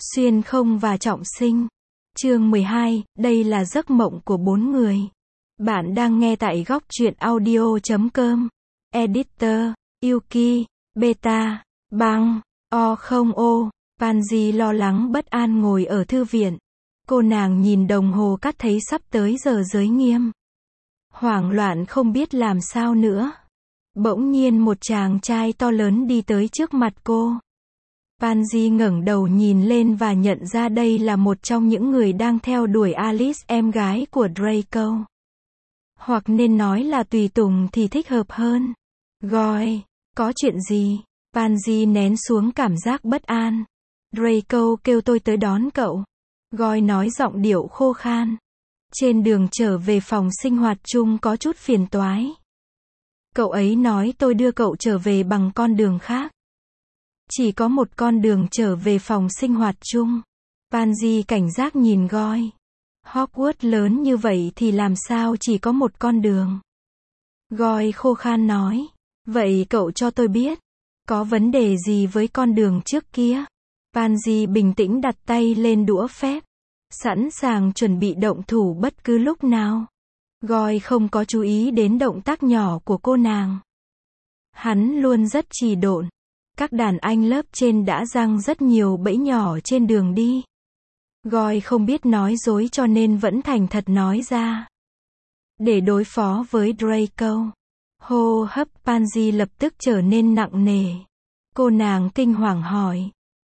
Xuyên không và trọng sinh. Chương 12, đây là giấc mộng của 4 người. Bạn đang nghe tại góc truyện audio.com. Editor, Yuki, Beta, Bang, O không O. Pansy lo lắng bất an ngồi ở thư viện. Cô nàng nhìn đồng hồ cát thấy sắp tới giờ giới nghiêm. Hoảng loạn không biết làm sao nữa. Bỗng nhiên một chàng trai to lớn đi tới trước mặt cô. Pansy ngẩng đầu nhìn lên và nhận ra đây là một trong những người đang theo đuổi Alice, em gái của Draco. Hoặc nên nói là tùy tùng thì thích hợp hơn. Gọi, có chuyện gì? Pansy nén xuống cảm giác bất an. Draco kêu tôi tới đón cậu. Gọi nói giọng điệu khô khan. Trên đường trở về phòng sinh hoạt chung có chút phiền toái. Cậu ấy nói tôi đưa cậu trở về bằng con đường khác. Chỉ có một con đường trở về phòng sinh hoạt chung. Pansy cảnh giác nhìn Gọi. Hogwarts lớn như vậy thì làm sao chỉ có một con đường? Gọi khô khan nói. Vậy cậu cho tôi biết. Có vấn đề gì với con đường trước kia? Pansy bình tĩnh đặt tay lên đũa phép. Sẵn sàng chuẩn bị động thủ bất cứ lúc nào. Gọi không có chú ý đến động tác nhỏ của cô nàng. Hắn luôn rất trì độn. Các đàn anh lớp trên đã giăng rất nhiều bẫy nhỏ trên đường đi. Gọi không biết nói dối cho nên vẫn thành thật nói ra. Để đối phó với Draco. Hô hấp Pansy lập tức trở nên nặng nề. Cô nàng kinh hoàng hỏi.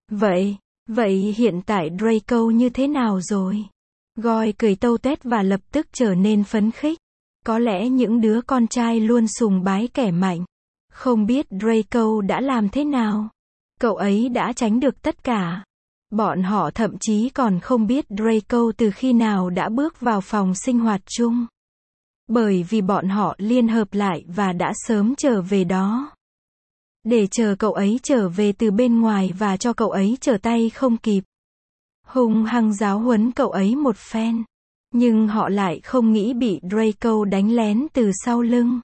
Vậy hiện tại Draco như thế nào rồi? Gọi cười tâu tuét và lập tức trở nên phấn khích. Có lẽ những đứa con trai luôn sùng bái kẻ mạnh. Không biết Draco đã làm thế nào? Cậu ấy đã tránh được tất cả. Bọn họ thậm chí còn không biết Draco từ khi nào đã bước vào phòng sinh hoạt chung. Bởi vì bọn họ liên hợp lại và đã sớm trở về đó. Để chờ cậu ấy trở về từ bên ngoài và cho cậu ấy trở tay không kịp. Hung hăng giáo huấn cậu ấy một phen. Nhưng họ lại không nghĩ bị Draco đánh lén từ sau lưng.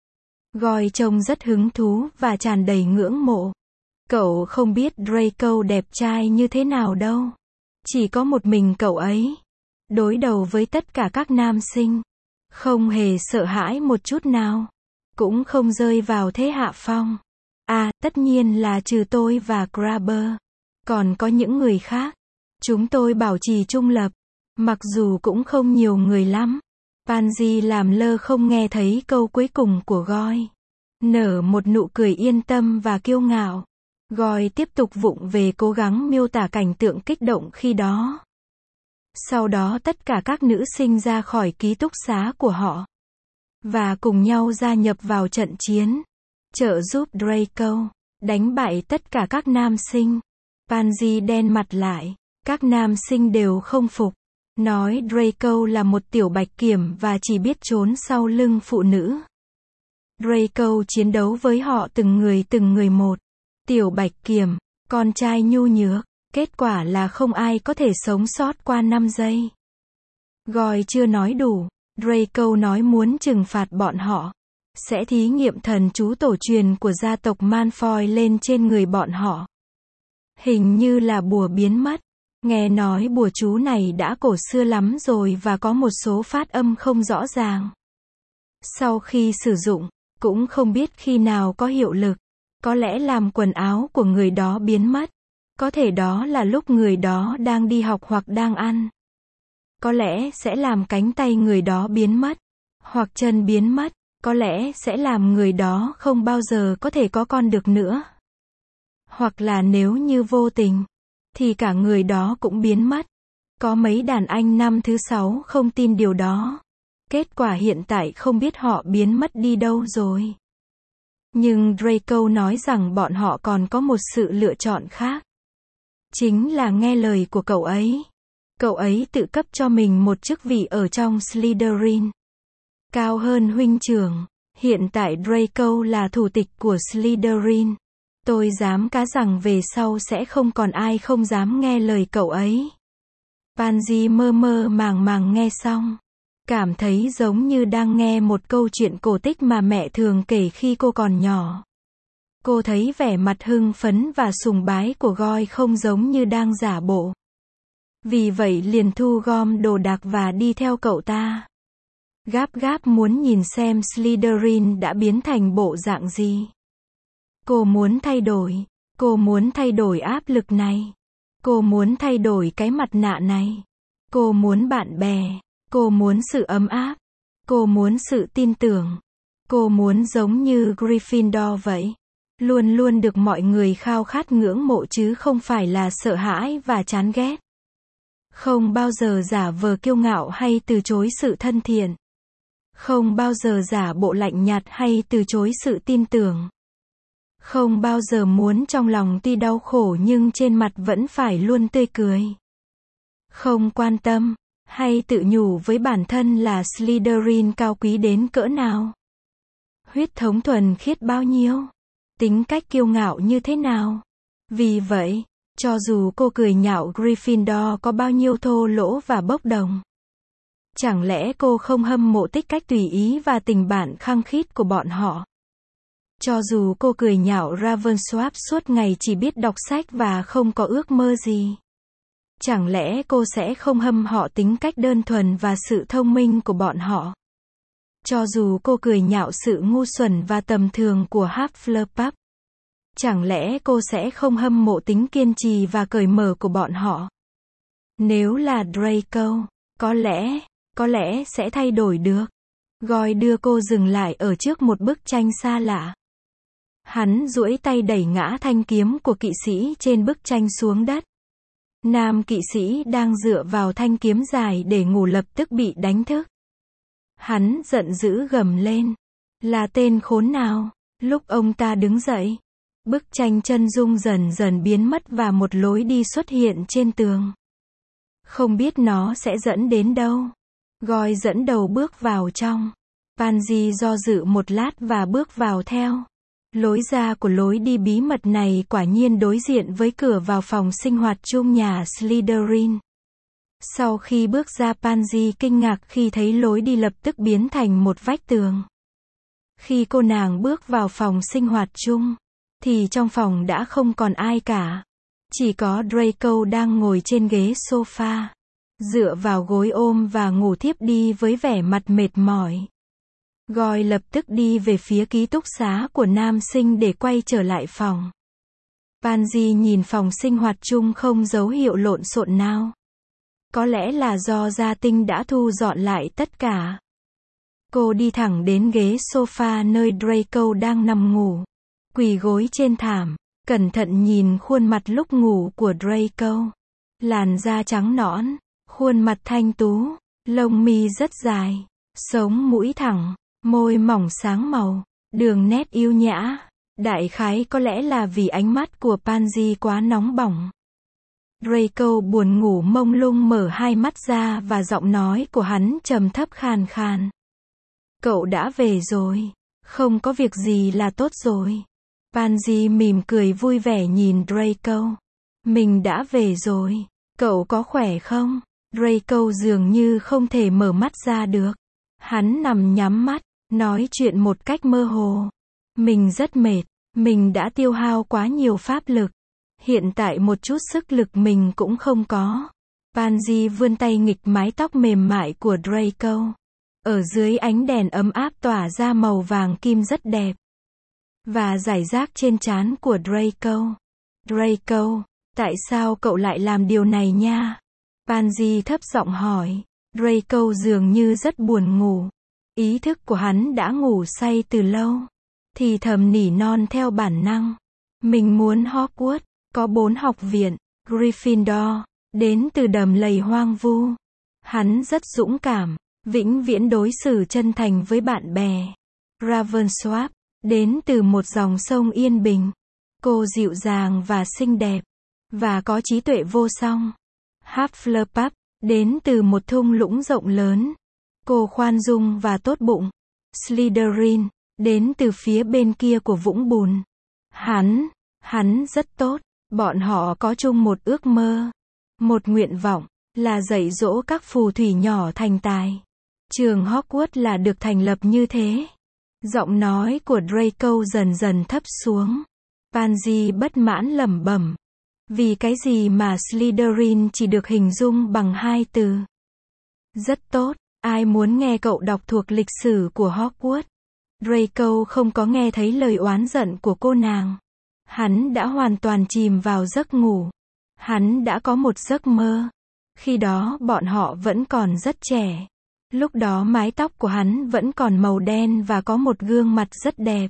Gọi trông rất hứng thú và tràn đầy ngưỡng mộ. Cậu không biết Draco đẹp trai như thế nào đâu. Chỉ có một mình cậu ấy. Đối đầu với tất cả các nam sinh. Không hề sợ hãi một chút nào. Cũng không rơi vào thế hạ phong. À, tất nhiên là trừ tôi và Grabber. Còn có những người khác. Chúng tôi bảo trì trung lập. Mặc dù cũng không nhiều người lắm. Pansy làm lơ không nghe thấy câu cuối cùng của Gọi. Nở một nụ cười yên tâm và kiêu ngạo. Gọi tiếp tục vụng về cố gắng miêu tả cảnh tượng kích động khi đó. Sau đó tất cả các nữ sinh ra khỏi ký túc xá của họ. Và cùng nhau gia nhập vào trận chiến. Trợ giúp Draco. Đánh bại tất cả các nam sinh. Pansy đen mặt lại. Các nam sinh đều không phục. Nói Draco là một tiểu bạch kiểm và chỉ biết trốn sau lưng phụ nữ. Draco chiến đấu với họ từng người một. Tiểu bạch kiểm, con trai nhu nhược. Kết quả là không ai có thể sống sót qua 5 giây. Gọi chưa nói đủ. Draco nói muốn trừng phạt bọn họ. Sẽ thí nghiệm thần chú tổ truyền của gia tộc Malfoy lên trên người bọn họ. Hình như là bùa biến mất. Nghe nói bùa chú này đã cổ xưa lắm rồi và có một số phát âm không rõ ràng. Sau khi sử dụng, cũng không biết khi nào có hiệu lực. Có lẽ làm quần áo của người đó biến mất. Có thể đó là lúc người đó đang đi học hoặc đang ăn. Có lẽ sẽ làm cánh tay người đó biến mất. Hoặc chân biến mất. Có lẽ sẽ làm người đó không bao giờ có thể có con được nữa. Hoặc là nếu như vô tình, thì cả người đó cũng biến mất. Có mấy đàn anh năm thứ 6 không tin điều đó. Kết quả hiện tại không biết họ biến mất đi đâu rồi. Nhưng Draco nói rằng bọn họ còn có một sự lựa chọn khác. Chính là nghe lời của cậu ấy. Cậu ấy tự cấp cho mình một chức vị ở trong Slytherin. Cao hơn huynh trưởng. Hiện tại Draco là thủ tịch của Slytherin. Tôi dám cá rằng về sau sẽ không còn ai không dám nghe lời cậu ấy. Pansy mơ mơ màng màng nghe xong. Cảm thấy giống như đang nghe một câu chuyện cổ tích mà mẹ thường kể khi cô còn nhỏ. Cô thấy vẻ mặt hưng phấn và sùng bái của Gọi không giống như đang giả bộ. Vì vậy liền thu gom đồ đạc và đi theo cậu ta. Gáp gáp muốn nhìn xem Slytherin đã biến thành bộ dạng gì. Cô muốn thay đổi. Cô muốn thay đổi áp lực này. Cô muốn thay đổi cái mặt nạ này. Cô muốn bạn bè. Cô muốn sự ấm áp. Cô muốn sự tin tưởng. Cô muốn giống như Gryffindor vậy. Luôn luôn được mọi người khao khát ngưỡng mộ chứ không phải là sợ hãi và chán ghét. Không bao giờ giả vờ kiêu ngạo hay từ chối sự thân thiện. Không bao giờ giả bộ lạnh nhạt hay từ chối sự tin tưởng. Không bao giờ muốn trong lòng tuy đau khổ nhưng trên mặt vẫn phải luôn tươi cười. Không quan tâm, hay tự nhủ với bản thân là Slytherin cao quý đến cỡ nào. Huyết thống thuần khiết bao nhiêu. Tính cách kiêu ngạo như thế nào. Vì vậy, cho dù cô cười nhạo Gryffindor có bao nhiêu thô lỗ và bốc đồng. Chẳng lẽ cô không hâm mộ tích cách tùy ý và tình bạn khăng khít của bọn họ? Cho dù cô cười nhạo Ravensworth suốt ngày chỉ biết đọc sách và không có ước mơ gì. Chẳng lẽ cô sẽ không hâm họ tính cách đơn thuần và sự thông minh của bọn họ? Cho dù cô cười nhạo sự ngu xuẩn và tầm thường của Hufflepuff. Chẳng lẽ cô sẽ không hâm mộ tính kiên trì và cởi mở của bọn họ? Nếu là Draco, có lẽ sẽ thay đổi được. Goyle đưa cô dừng lại ở trước một bức tranh xa lạ. Hắn duỗi tay đẩy ngã thanh kiếm của kỵ sĩ trên bức tranh xuống đất. Nam kỵ sĩ đang dựa vào thanh kiếm dài để ngủ lập tức bị đánh thức. Hắn giận dữ gầm lên. Là tên khốn nào? Lúc ông ta đứng dậy, bức tranh chân dung dần dần biến mất và một lối đi xuất hiện trên tường. Không biết nó sẽ dẫn đến đâu. Goyle dẫn đầu bước vào trong. Pansy do dự một lát và bước vào theo. Lối ra của lối đi bí mật này quả nhiên đối diện với cửa vào phòng sinh hoạt chung nhà Slytherin. Sau khi bước ra, Pansy kinh ngạc khi thấy lối đi lập tức biến thành một vách tường. Khi cô nàng bước vào phòng sinh hoạt chung, thì trong phòng đã không còn ai cả. Chỉ có Draco đang ngồi trên ghế sofa, dựa vào gối ôm và ngủ thiếp đi với vẻ mặt mệt mỏi. Goyle lập tức đi về phía ký túc xá của nam sinh để quay trở lại phòng. Pansy nhìn phòng sinh hoạt chung không dấu hiệu lộn xộn nào. Có lẽ là do gia tinh đã thu dọn lại tất cả. Cô đi thẳng đến ghế sofa nơi Draco đang nằm ngủ. Quỳ gối trên thảm, cẩn thận nhìn khuôn mặt lúc ngủ của Draco. Làn da trắng nõn, khuôn mặt thanh tú, lông mi rất dài, sống mũi thẳng, môi mỏng sáng màu, đường nét yêu nhã. Đại khái có lẽ là vì ánh mắt của Pansy quá nóng bỏng. Draco buồn ngủ mông lung mở hai mắt ra và giọng nói của hắn trầm thấp khàn khàn. Cậu đã về rồi. Không có việc gì là tốt rồi. Pansy mỉm cười vui vẻ nhìn Draco. Mình đã về rồi. Cậu có khỏe không? Draco dường như không thể mở mắt ra được. Hắn nằm nhắm mắt, nói chuyện một cách mơ hồ. Mình rất mệt. Mình đã tiêu hao quá nhiều pháp lực. Hiện tại một chút sức lực mình cũng không có. Pansy vươn tay nghịch mái tóc mềm mại của Draco. Ở dưới ánh đèn ấm áp tỏa ra màu vàng kim rất đẹp. Và rải rác trên trán của Draco. Draco, tại sao cậu lại làm điều này nha? Pansy thấp giọng hỏi. Draco dường như rất buồn ngủ. Ý thức của hắn đã ngủ say từ lâu. Thì thầm nỉ non theo bản năng. Mình muốn Hogwarts, có 4 học viện, Gryffindor, đến từ đầm lầy hoang vu. Hắn rất dũng cảm, vĩnh viễn đối xử chân thành với bạn bè. Ravensworth, đến từ một dòng sông yên bình. Cô dịu dàng và xinh đẹp, và có trí tuệ vô song. Hufflepuff, đến từ một thung lũng rộng lớn. Cô khoan dung và tốt bụng. Slytherin, đến từ phía bên kia của vũng bùn. Hắn rất tốt. Bọn họ có chung một ước mơ, một nguyện vọng, là dạy dỗ các phù thủy nhỏ thành tài. Trường Hogwarts là được thành lập như thế. Giọng nói của Draco dần dần thấp xuống. Pansy bất mãn lẩm bẩm. Vì cái gì mà Slytherin chỉ được hình dung bằng hai từ? Rất tốt, ai muốn nghe cậu đọc thuộc lịch sử của Hogwarts? Draco không có nghe thấy lời oán giận của cô nàng. Hắn đã hoàn toàn chìm vào giấc ngủ. Hắn đã có một giấc mơ. Khi đó bọn họ vẫn còn rất trẻ. Lúc đó mái tóc của hắn vẫn còn màu đen và có một gương mặt rất đẹp.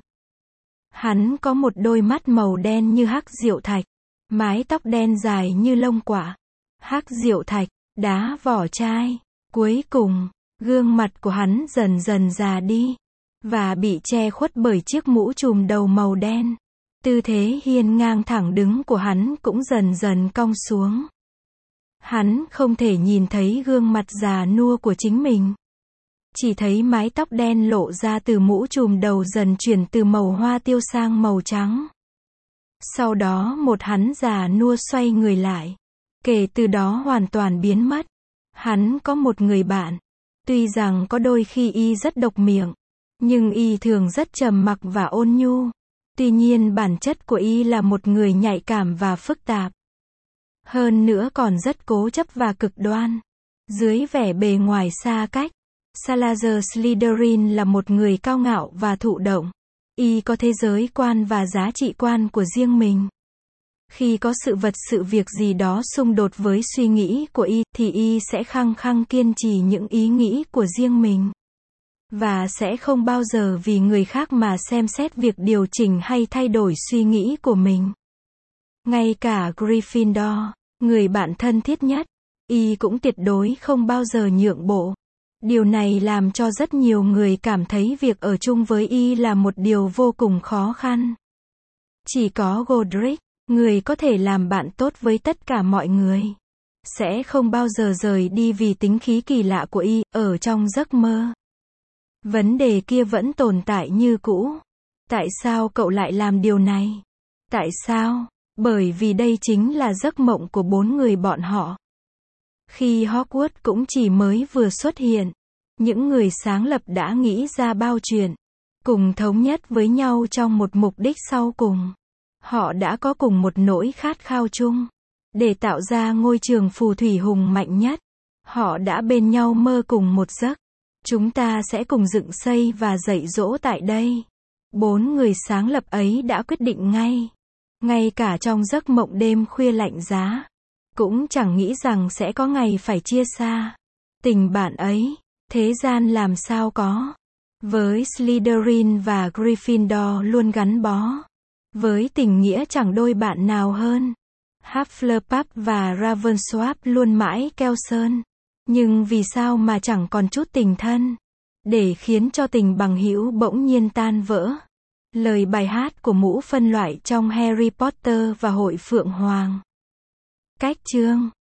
Hắn có một đôi mắt màu đen như hắc diệu thạch. Mái tóc đen dài như lông quả. Hắc diệu thạch, đá vỏ chai. Cuối cùng, gương mặt của hắn dần dần già đi. Và bị che khuất bởi chiếc mũ trùm đầu màu đen. Tư thế hiên ngang thẳng đứng của hắn cũng dần dần cong xuống. Hắn không thể nhìn thấy gương mặt già nua của chính mình. Chỉ thấy mái tóc đen lộ ra từ mũ trùm đầu dần chuyển từ màu hoa tiêu sang màu trắng. Sau đó một hắn già nua xoay người lại. Kể từ đó hoàn toàn biến mất. Hắn có một người bạn. Tuy rằng có đôi khi y rất độc miệng. Nhưng y thường rất trầm mặc và ôn nhu. Tuy nhiên bản chất của y là một người nhạy cảm và phức tạp. Hơn nữa còn rất cố chấp và cực đoan. Dưới vẻ bề ngoài xa cách, Salazar Slytherin là một người cao ngạo và thụ động. Y có thế giới quan và giá trị quan của riêng mình. Khi có sự vật sự việc gì đó xung đột với suy nghĩ của y, thì y sẽ khăng khăng kiên trì những ý nghĩ của riêng mình. Và sẽ không bao giờ vì người khác mà xem xét việc điều chỉnh hay thay đổi suy nghĩ của mình. Ngay cả Gryffindor, người bạn thân thiết nhất, y cũng tuyệt đối không bao giờ nhượng bộ. Điều này làm cho rất nhiều người cảm thấy việc ở chung với y là một điều vô cùng khó khăn. Chỉ có Godric, người có thể làm bạn tốt với tất cả mọi người, sẽ không bao giờ rời đi vì tính khí kỳ lạ của y, ở trong giấc mơ. Vấn đề kia vẫn tồn tại như cũ. Tại sao cậu lại làm điều này? Tại sao? Bởi vì đây chính là giấc mộng của bốn người bọn họ. Khi Hogwarts cũng chỉ mới vừa xuất hiện, những người sáng lập đã nghĩ ra bao chuyện, cùng thống nhất với nhau trong một mục đích sau cùng. Họ đã có cùng một nỗi khát khao chung, để tạo ra ngôi trường phù thủy hùng mạnh nhất. Họ đã bên nhau mơ cùng một giấc. Chúng ta sẽ cùng dựng xây và dạy dỗ tại đây. Bốn người sáng lập ấy đã quyết định ngay. Ngay cả trong giấc mộng đêm khuya lạnh giá, cũng chẳng nghĩ rằng sẽ có ngày phải chia xa. Tình bạn ấy, thế gian làm sao có. Với Slytherin và Gryffindor luôn gắn bó. Với tình nghĩa chẳng đôi bạn nào hơn. Hufflepuff và Ravensworth luôn mãi keo sơn. Nhưng vì sao mà chẳng còn chút tình thân, để khiến cho tình bằng hữu bỗng nhiên tan vỡ. Lời bài hát của mũ phân loại trong Harry Potter và Hội Phượng Hoàng. Cách chương